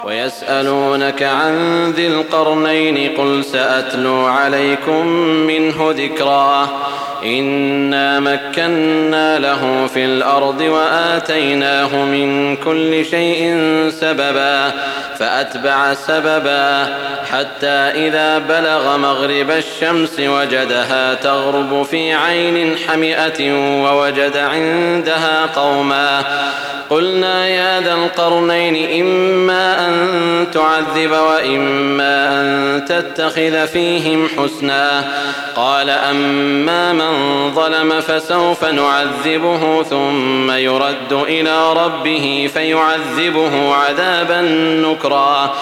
ويسألونك عن ذي القرنين قل سأتلو عليكم منه ذكرا إنا مكنا له في الأرض وآتيناه من كل شيء سببا فأتبع سببا حتى إذا بلغ مغرب الشمس وجدها تغرب في عين حمئة ووجد عندها قوما قلنا يا ذا القرنين إما أن تعذب وإما أن تتخذ فيهم حسنا قال أما من ظلم فسوف نعذبه ثم يرد إلى ربه فيعذبه عذابا نكرا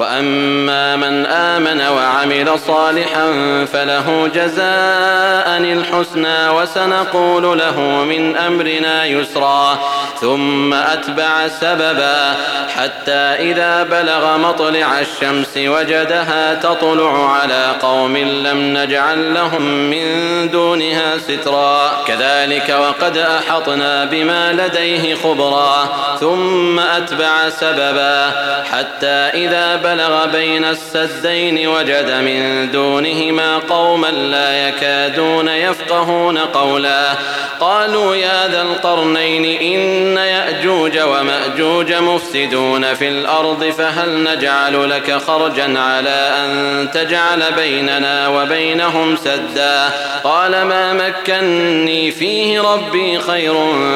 وأما من آمن وعمل صالحا فله جزاء الحسنى وسنقول له من أمرنا يسرا ثم أتبع سببا حتى إذا بلغ مطلع الشمس وجدها تطلع على قوم لم نجعل لهم من دونها سترا كذلك وقد أحطنا بما لديه خبرا ثم أتبع سببا حتى إذا بلغ بين السدين وجد من دونهما قوما لا يكادون يفقهون قولا قالوا يا ذا القرنين إن يأجوج ومأجوج مفسدون في الأرض فهل نجعل لك خرجا على أن تجعل بيننا وبينهم سدا قال ما مكني فيه ربي خير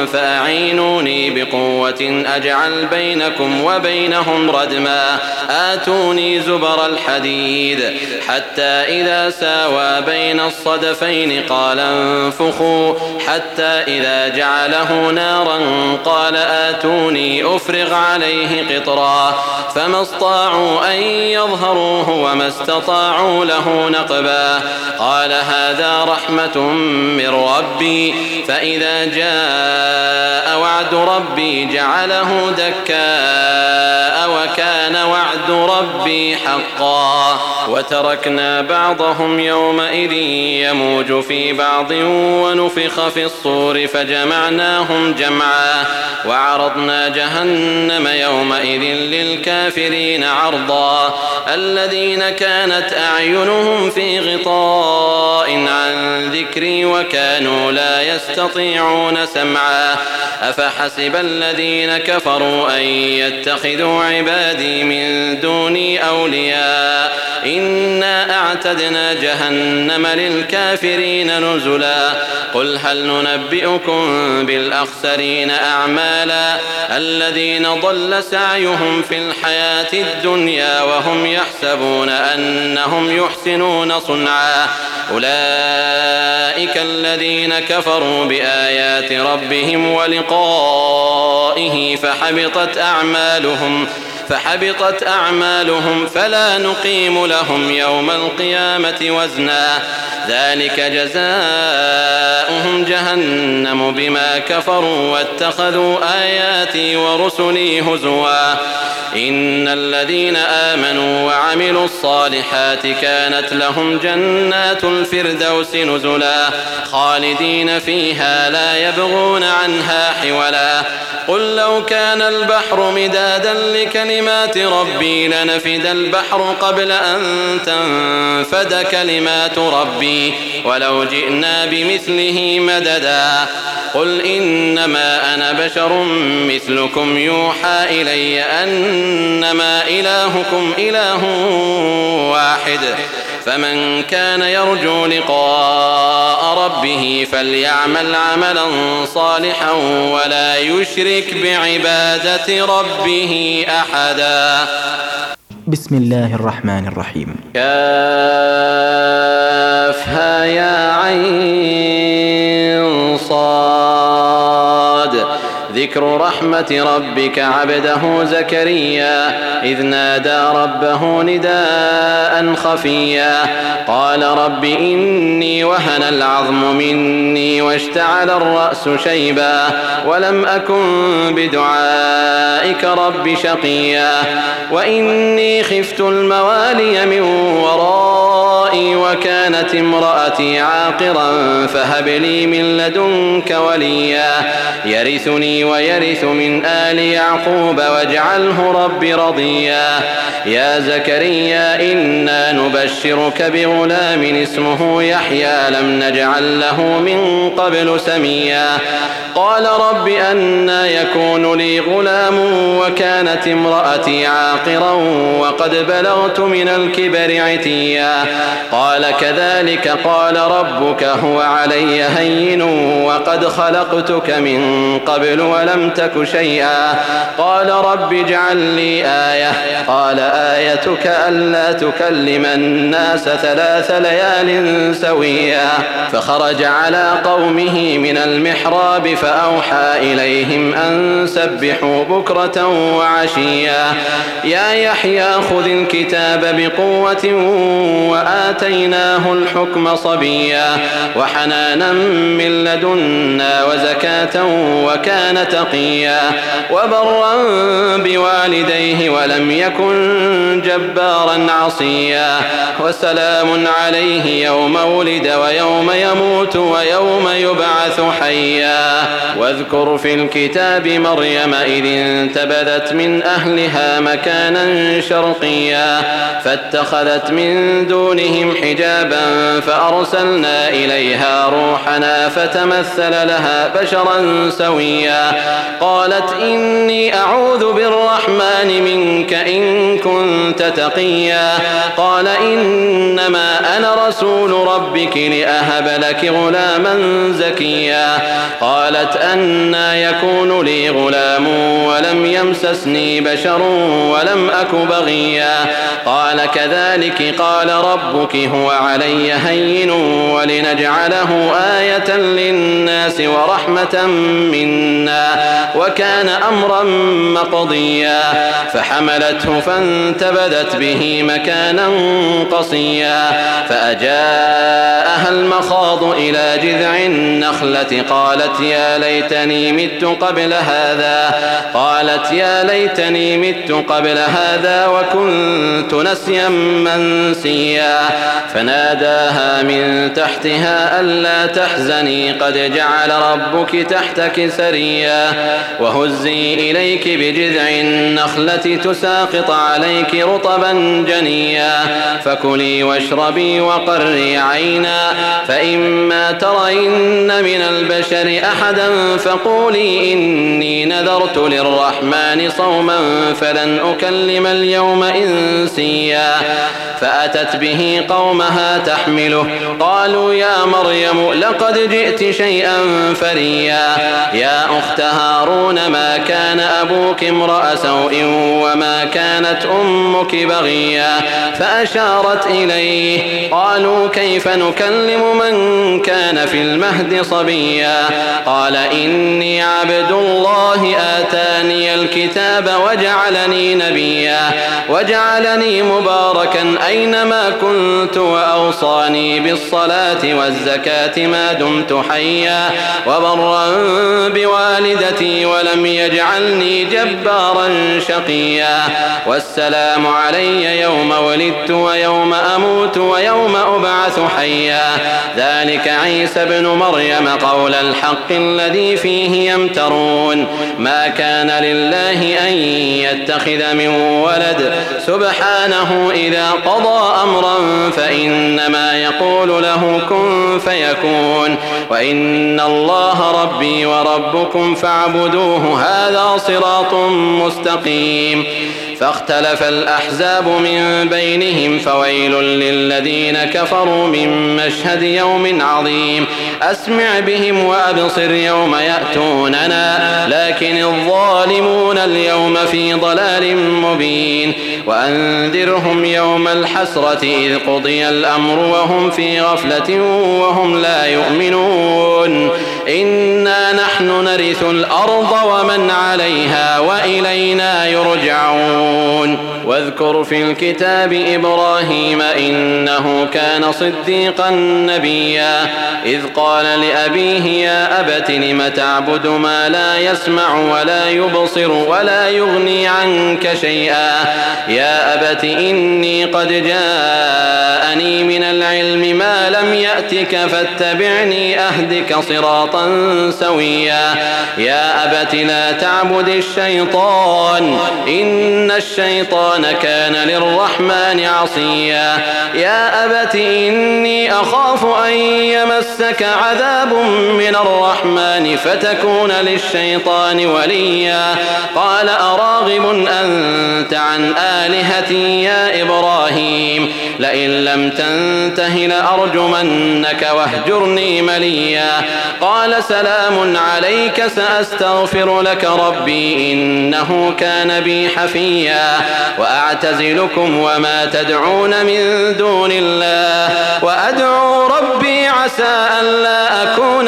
فأعينوني بقوة أجعل بينكم وبينهم ردما آتوني زبر الحديد حتى إذا ساوى بين الصدفين قال انفخوا حتى إذا جعله نارا قال آتوني أفرغ عليه قطرا فما استطاعوا أن يظهروه وما استطاعوا له نقبا قال هذا رحمة من ربي فإذا جاء وعد ربي جعله دكاء وكان وعد ربي حقا وتركنا بعضهم يومئذ يموج في بعض ونفخ في الصور فجمعناهم جمعا وعرضنا جهنم يومئذ للكافرين عرضا الذين كانت أعينهم في غطاء عن ذكري وكانوا لا يستطيعون سمعا أفحسب الذين كفروا أن يتخذوا عبادي من دوني أولياء إنا أعتدنا جهنم للكافرين نزلا قل هل ننبئكم بالأخسرين أعمالا الذين ضل سعيهم في الحياة الدنيا وهم يحسبون أنهم يحسنون صنعا أولئك الذين كفروا بآيات ربهم ولقائه فحبطت أعمالهم فلا نقيم لهم يوم القيامة وزنا ذلك جزاؤهم جهنم بما كفروا واتخذوا آياتي ورسلي هزوا إن الذين آمنوا وعملوا الصالحات كانت لهم جنات الفردوس نزلا خالدين فيها لا يبغون عنها حولا قل لو كان البحر مدادا لكلمات ربي لنفد البحر قبل أن تنفد كلمات ربي ولو جئنا بمثله مددا قل إنما أنا بشر مثلكم يوحى إلي أنما إلهكم إله واحد فمن كان يرجو لقاء ربه فليعمل عملا صالحا ولا يشرك بعبادة ربه أحدا بسم الله الرحمن الرحيم كافها يا عين صاد ذكر رحمة ربك عبده زكريا إذ نادى ربه نداء خفيا قال رب إني وهن العظم مني واشتعل الرأس شيبا ولم أكن بدعائك رب شقيا وإني خفت الموالي من ورائي قضائي وكانت امرأتي عاقرا فهب لي من لدنك وليا يرثني ويرث من آل يعقوب واجعله رب رضيا يا زكريا إنا نبشرك بغلام اسمه يحيى لم نجعل له من قبل سميا قال رب أنى يكون لي غلام وكانت امرأتي عاقرا وقد بلغت من الكبر عتيا قال كذلك قال ربك هو علي هين وقد خلقتك من قبل ولم تك شيئا قال رب اجعل لي آية قال آيتك ألا تكلم الناس 3 ليال سويا فخرج على قومه من المحراب فأوحى إليهم أن سبحوا بكرة وعشيا يا يحيى خذ الكتاب بقوة وآتيناه الحكم صبيا وحنانا من لدنا وزكاة وكان تقيا وبرا بوالديه ولم يكن جبارا عصيا وسلام عليه يوم ولد ويوم يموت ويوم يبعث حيا واذكر في الكتاب مريم إذ انتبذت من أهلها مكانا شرقيا فاتخذت من دونهم حجابا فأرسلنا إليها روحنا فتمثل لها بشرا سويا قالت إني أعوذ بالرحمن منك إن كنت تقيا قال إنما أنا رسول ربك لأهب لك غلاما زكيا قالت أنى يكون لي غلام ولم يمسسني بشر ولم أك بغيا قال كذلك قال ربك هو علي هين ولنجعله آية للناس ورحمة منا وكان أمرا مقضيا فحملته فانتبذت به مكانا قصيا فأجاءها المخاض إلى جذع النخلة قالت يا ليتني مت قبل هذا وكنت نسيا منسيا فناداها من تحتها ألا تحزني قد جعل ربك تحتك سريا وهزي إليك بجذع النخلة تساقط عليك رطبا جنيا فكلي واشربي وقري عينا فإما ترين من البشر أحدا فقولي إني نذرت للرحمن صوما فلن أكلم اليوم إنسيا فأتت به قومها تحمله قالوا يا مريم لقد جئت شيئا فريا يا أخت هارون ما كان أبوك امرأ سوء وما كانت أمك بغيا فأشارت إليه قالوا كيف نكلم من كان في المهد صبيا قال إني عبد الله آتاني الكتاب وجعلني نبيا وجعلني مباركا أينما كنت وأوصاني بالصلاة والزكاة ما دمت حيا وبرا بوالدتي ولم يجعلني جبارا شقيا والسلام علي يوم ولدت ويوم أموت ويوم أبعث حيا ذلك عيسى ابن مريم قول الحق الذي فيه يمترون ما كان لله أن يتخذ من ولد سبحانه إذا قضى أمرا فإنما يقول له كن فيكون وإن الله ربي وربكم فاعبدوه هذا صراط مستقيم فاختلف الأحزاب من بينهم فويل للذين كفروا من مشهد يوم عظيم أسمع بهم وأبصر يوم يأتوننا لكن الظالمون اليوم في ضلال مبين وأنذرهم يوم الحسرة إذ قضي الأمر وهم في غفلة وهم لا يؤمنون إنا نحن نرث الأرض ومن عليها وإلينا يرجعون واذكر في الكتاب إبراهيم إنه كان صديقا نبيا إذ قال لأبيه يا أبت لم تعبد ما لا يسمع ولا يبصر ولا يغني عنك شيئا يا أبت إني قد جاءني جاءني من العلم ما لم يأتك فاتبعني أهدك صراطا سويا يا أبت لا تعبد الشيطان إن الشيطان كان للرحمن عصيا يا أبت إني أخاف أن يمسك عذاب من الرحمن فتكون للشيطان وليا قال أراغب أنت عن آلهتي يا إبراهيم لئن لم تنته لأرجمنك واهجرني مليا قال سلام عليك سأستغفر لك ربي إنه كان بي حفيا وأعتزلكم وما تدعون من دون الله وأدعو ربي عسى ألا أكون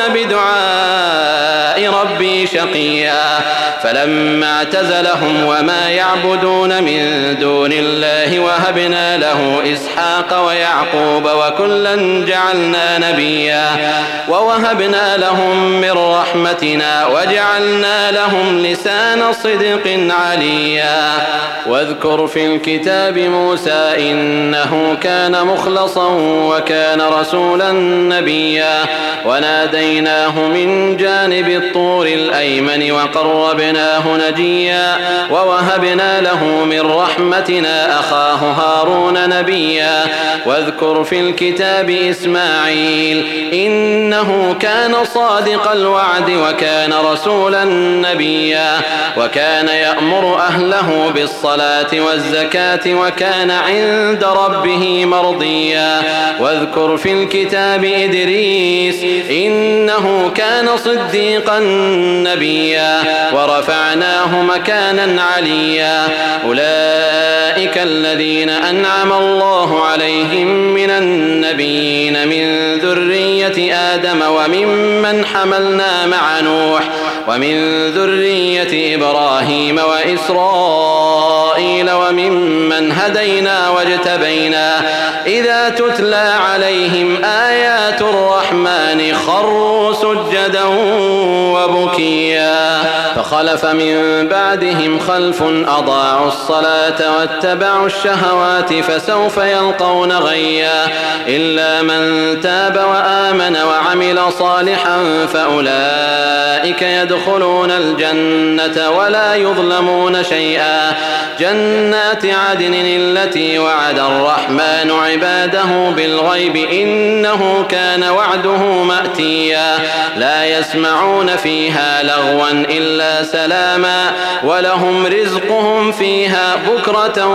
بدعاء ربي شقيا فلما اعتزلهم وما يعبدون من دون الله وهبنا له إسحاق ويعقوب وكلا جعلنا نبيا ووهبنا لهم من رحمتنا وجعلنا لهم لسان صدق عليا واذكر في الكتاب موسى إنه كان مخلصا وكان رسولا نبيا وناديناه من جانب الطور الأيمن وقربناه نجيا ووهبنا له من رحمتنا أخاه هارون نبيا واذكر في الكتاب إسماعيل إنه كان صادق الوعد وكان رسولا نبيا وكان يأمر أهله بالصلاة والزكاة وكان عند ربه مرضيا واذكر في الكتاب إدريس إنه كان صديقا نبيا ورفعناه مكانا عليا أولئك الذين أنعم الله عليهم من النبيين من ذرية آدم وممن حملنا مع نوح ومن ذرية إبراهيم وإسرائيل وممن هدينا واجتبينا إذا تتلى عليهم آيات الرحمن خروا سجدا وبكيا فخلف من بعدهم خلف أضاعوا الصلاة واتبعوا الشهوات فسوف يلقون غيا إلا من تاب وآمن وعمل صالحا فأولئك يدخلون الجنة ولا يظلمون شيئا جنات عدن التي وعد الرحمن عباده بالغيب إنه كان وعده مأتيا لا يسمعون فيها لغوا إلا سلاما ولهم رزقهم فيها بكرة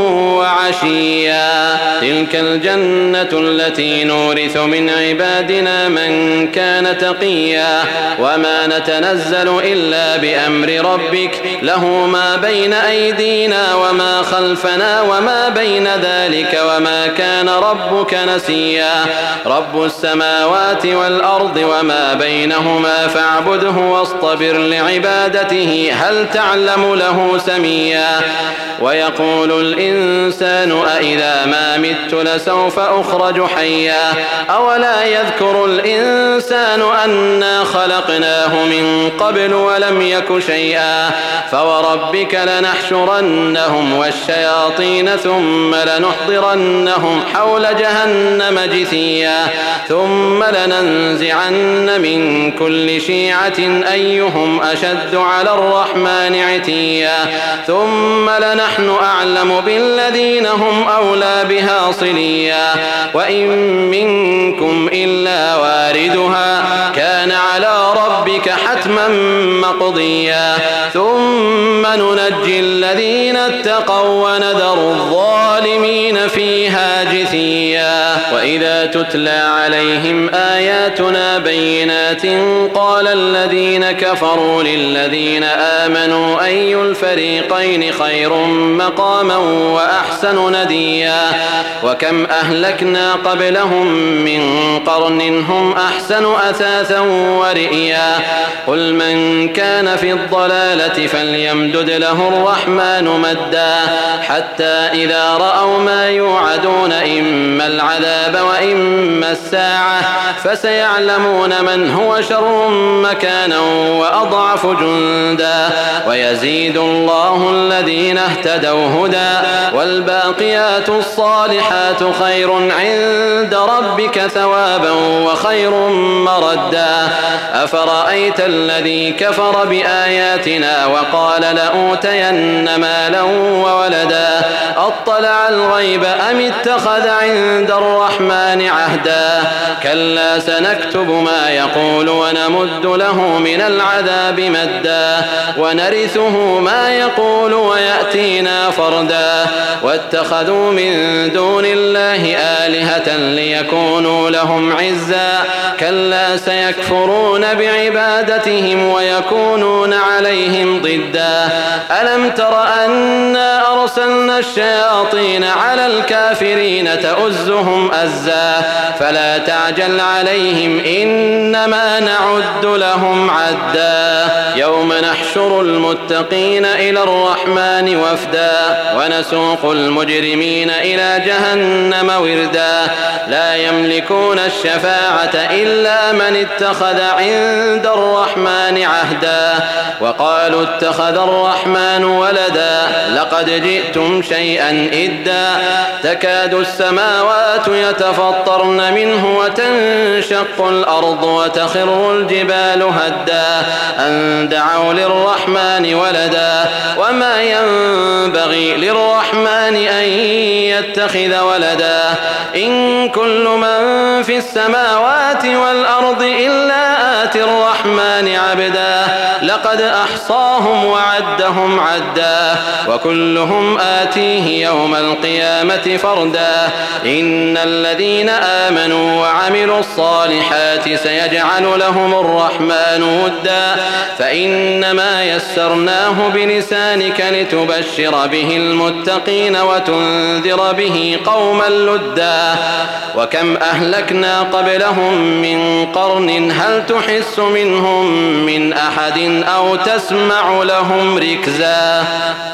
وعشيا تلك الجنة التي نورث من عبادنا من كان تقيا وما نتنزل إلا بأمر ربك له ما بين أيدينا وما خلفنا وما بين ذلك وما كان ربك نسيا رب السماوات والأرض وما بينهما فاعبده واصطبر لعبادته هل تعلم له سميا ويقول الإنسان أإذا ما مت لسوف أخرج حيا أولا يذكر الإنسان أنا خلقناه من قبل ولم يك شيئا فوربك لنحشرنهم والشياطين ثم لنحضرنهم حول جهنم جثيا ثم لننزعن من كل شيعة أيهم أشد على الرحمن عتيا ثم لنحن أعلم بالذين هم أولى بها صليا وإن منكم إلا واردها كان على ربك حتما مقضيا ثم ننجي الذين اتقوا ونذر الظالمين فيها جثيا وإذا تتلى عليهم آياتنا بينات قال الذين كفروا للذين آمنوا أي الفريقين خير مقاما وأحسن نديا وكم أهلكنا قبلهم من قرن هم أحسن أثاثا ورئيا قل من كان في الضلالة فليمدد له الرحمن مدا حتى إذا رأوا ما يوعدون إما العذاب وإما إما الساعة فسيعلمون من هو شر مكانا وأضعف جندا ويزيد الله الذين اهتدوا هدى والباقيات الصالحات خير عند ربك ثوابا وخير مردا أفرأيت الذي كفر بآياتنا وقال لأوتين مالا وولدا أطلع الغيب أم اتخذ عند الرحمن عهدا كلا سنكتب ما يقول ونمد له من العذاب مدا ونرثه ما يقول ويأتينا فردا واتخذوا من دون الله آلهة ليكونوا لهم عزا كلا سيكفرون بعبادتهم ويكونون عليهم ضدا ألم تر أنا أرسلنا الشياطين على الكافرين تؤزهم أزا فلا تعجل عليهم إنما نعد لهم عدا يوم نحشر المتقين إلى الرحمن وفدا ونسوق المجرمين إلى جهنم وردا لا يملكون الشفاعة إلا من اتخذ عند الرحمن عهدا وقالوا اتخذ الرحمن ولدا لقد جئتم شيئا إدا تكاد السماوات يتفطرن منه وتنشق الأرض وتخر الجبال هدا أن دعوا للرحمن ولدا وما ينبغي للرحمن أن يتخذ ولدا إن كل من في السماوات والأرض إلا آتي الرحمن عبدا لقد أحصاهم وعدهم عدا وكلهم آتيه يوم القيامة فردا إن الذين آمنوا وعملوا الصالحات سيجعل لهم الرحمن ودا فإنما يسرناه بلسانك لتبشر به المتقين وتنذر به قوما لدا وكم أهلكنا قبلهم من قرن هل تحس منهم من أحد أو تسمع لهم ركزا